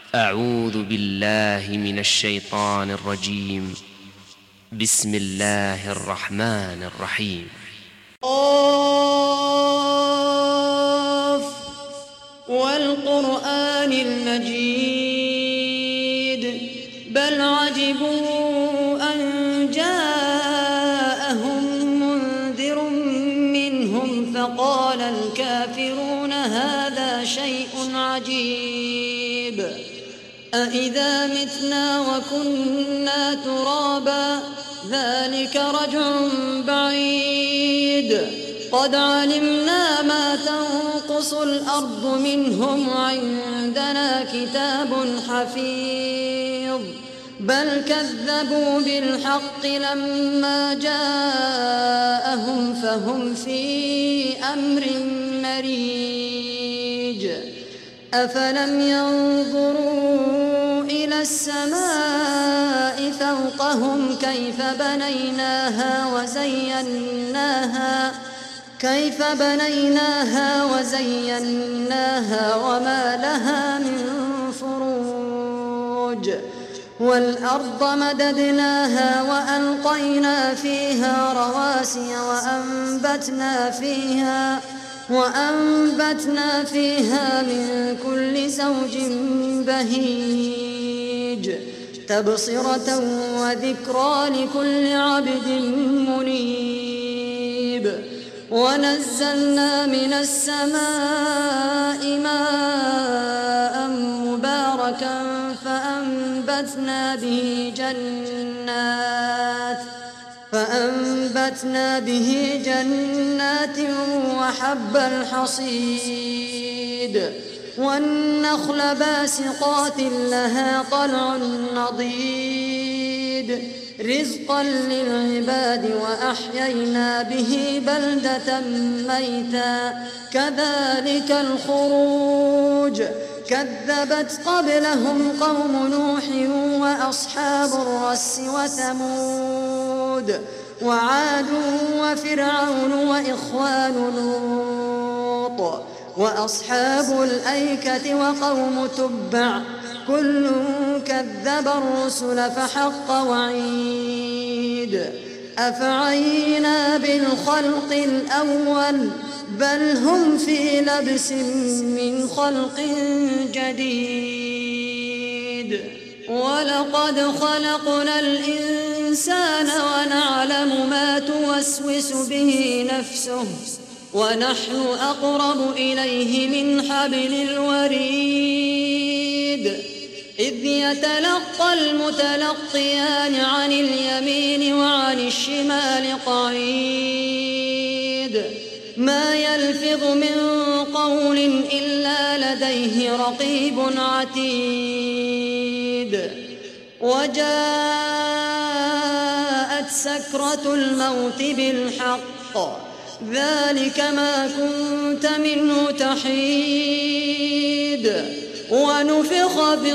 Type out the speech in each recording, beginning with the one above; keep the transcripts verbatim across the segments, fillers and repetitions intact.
أعوذ بالله من الشيطان الرجيم. بسم الله الرحمن الرحيم. قاف والقرآن المجيد بل عجبوا أن جاءهم منذر منهم فقال الكافرون هذا شيء عجيب أإذا متنا وكنا ترابا ذلك رجع بعيد قد علمنا ما تنقص الأرض منهم وعندنا كتاب حفيظ بل كذبوا بالحق لما جاءهم فهم في أمر مريج أفلم ينظروا إلى السماء فوقهم كيف بنيناها وزيناها كيف بنيناها وزيناها وما لها من فروج والأرض مددناها وألقينا فيها رواسي وأنبتنا فيها وأنبتنا فيها من كل زوج بهيج تبصرة وذكرى لكل عبد منيب ونزلنا من السماء ماء مباركا فأنبتنا به جنات فأنبتنا به جنات وحب الحصيد والنخل باسقات لها طلع نضيد رزقا للعباد وأحيينا به بلدة ميتا كذلك الخروج كذبت قبلهم قوم نوح وأصحاب الرس وثمود وعاد وفرعون وإخوان لوط وأصحاب الأيكة وقوم تبع كل كذب الرسل فحق وعيد أفعينا بالخلق الأول بل هم في لبس من خلق جديد ولقد خلقنا الإنسان ونعلم ما توسوس به نفسه ونحن أقرب إليه من حبل الوريد إذ يتلقى المتلقيان عن اليمين وعن الشمال قعيد ما يلفظ من قول إلا لديه رقيب عتيد وجاءت سكرة الموت بالحق ذلك ما كنت منه تحيد ونفخ في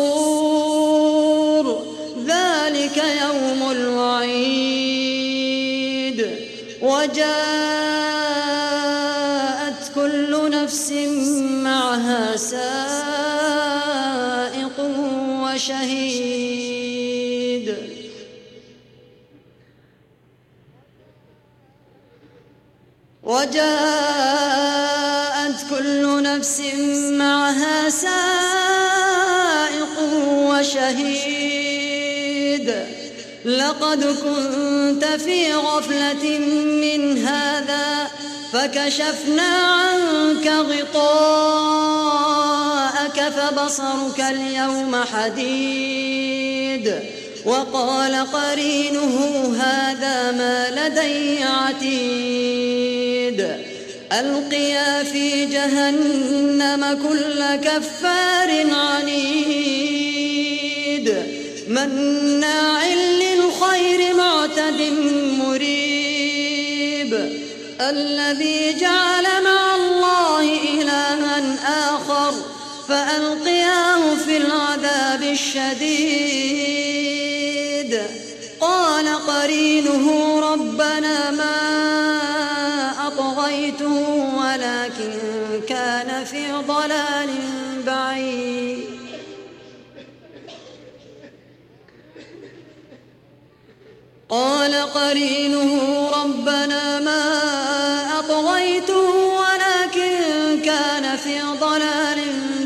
الصور ذلك يوم الوعيد وجاءت كل نفس معها سائق وشهيد وجاءت كل نفس معها سائق وشهيد لقد كنت في غفلة من هذا فكشفنا عنك غطاءك فبصرك اليوم حديد وقال قرينه هذا ما لدي عتيد ألقيا في جهنم كل كفار عنيد مناع للخير معتد مريب الذي جعل مع الله إلها آخر فألقياه في العذاب الشديد قال قرينه ربنا ما أطغيته ولكن كان في ضلال بعيد قال قرينه ربنا ما أطغيته ولكن كان في ضلال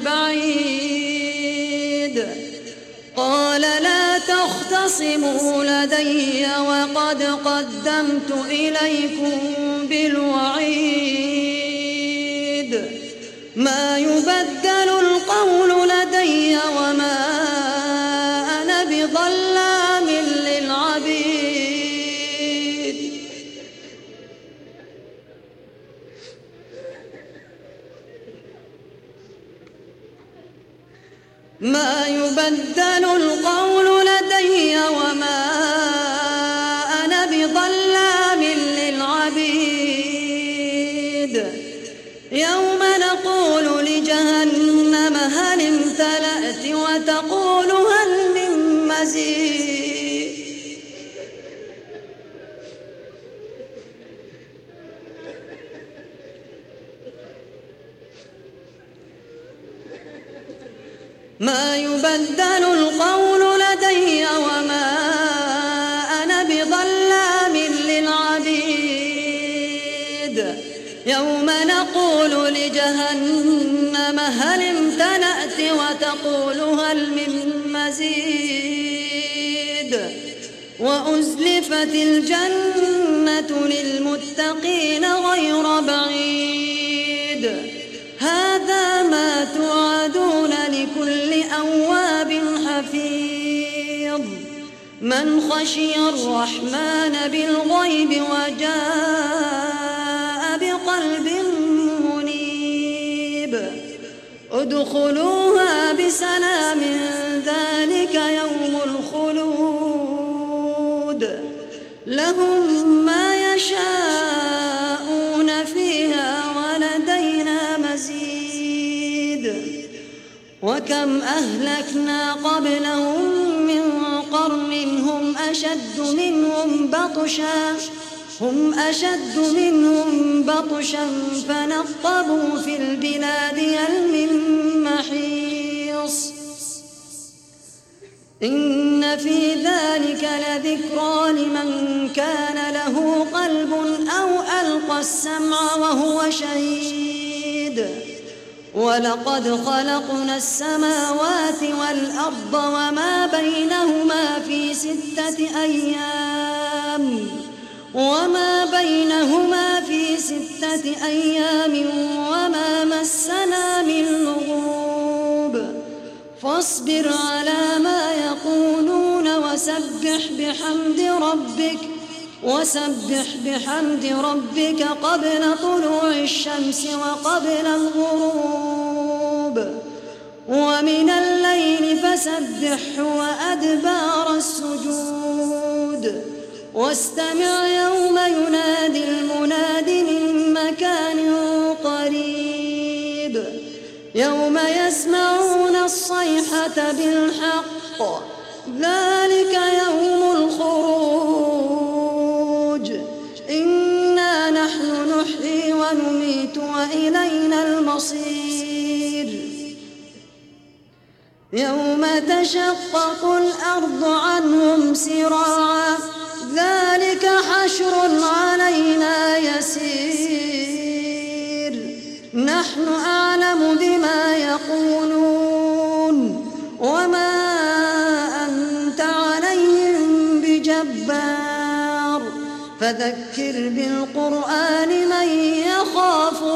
بعيد قال لا تختصموا لدي وقد قدمت إليكم بالوعيد ما يبدل القول لدي وما أنا بظلام للعبيد ما يبدل القول لدي وما أنا بظلام للعبيد يوم نقول لجهنم هل امتلأت وتقول هل من مزيد ما يبدل القول لدي وما أنا بظلام للعبيد يوم نقول لجهنم هل امتلأت وتقول هل من مزيد وأزلفت الجنة للمتقين غير بعيد هذا ما توعدون لكل أواب حفيظ من خشي الرحمن بالغيب وجاء بقلب منيب ادخلوها بسلام ذلك يوم الخلود لهم ما يشاءون فيها ولدينا مزيد وكم أهلكنا قبلهم من قرن هم أشد منهم بطشا هم أشد منهم بطشا فنقبوا في البلاد هل من محيص إن في ذلك لذكرى لمن كان له قلب أو ألقى السمع وهو شهيد ولقد خلقنا السماوات والأرض وما بينهما في ستة أيام وما بينهما في ستة أيام وما مسنا من لغوب فاصبر على ما يقولون وسبح بحمد ربك وسبح بحمد ربك قبل طلوع الشمس وقبل الغروب ومن الليل فسبحه وأدبار السجود واستمع يوم ينادي المناد من مكان قريب يوم يسمعون الصيحة بالحق ذلك يوم الخروج إنا نحن نحيي ونميت وإلينا المصير يوم تشقق الأرض عنهم سراعا ذلك حشر علينا يسير نحن أعلم بما يقولون وما أنت عليهم بجبار فذكر بالقرآن من يخاف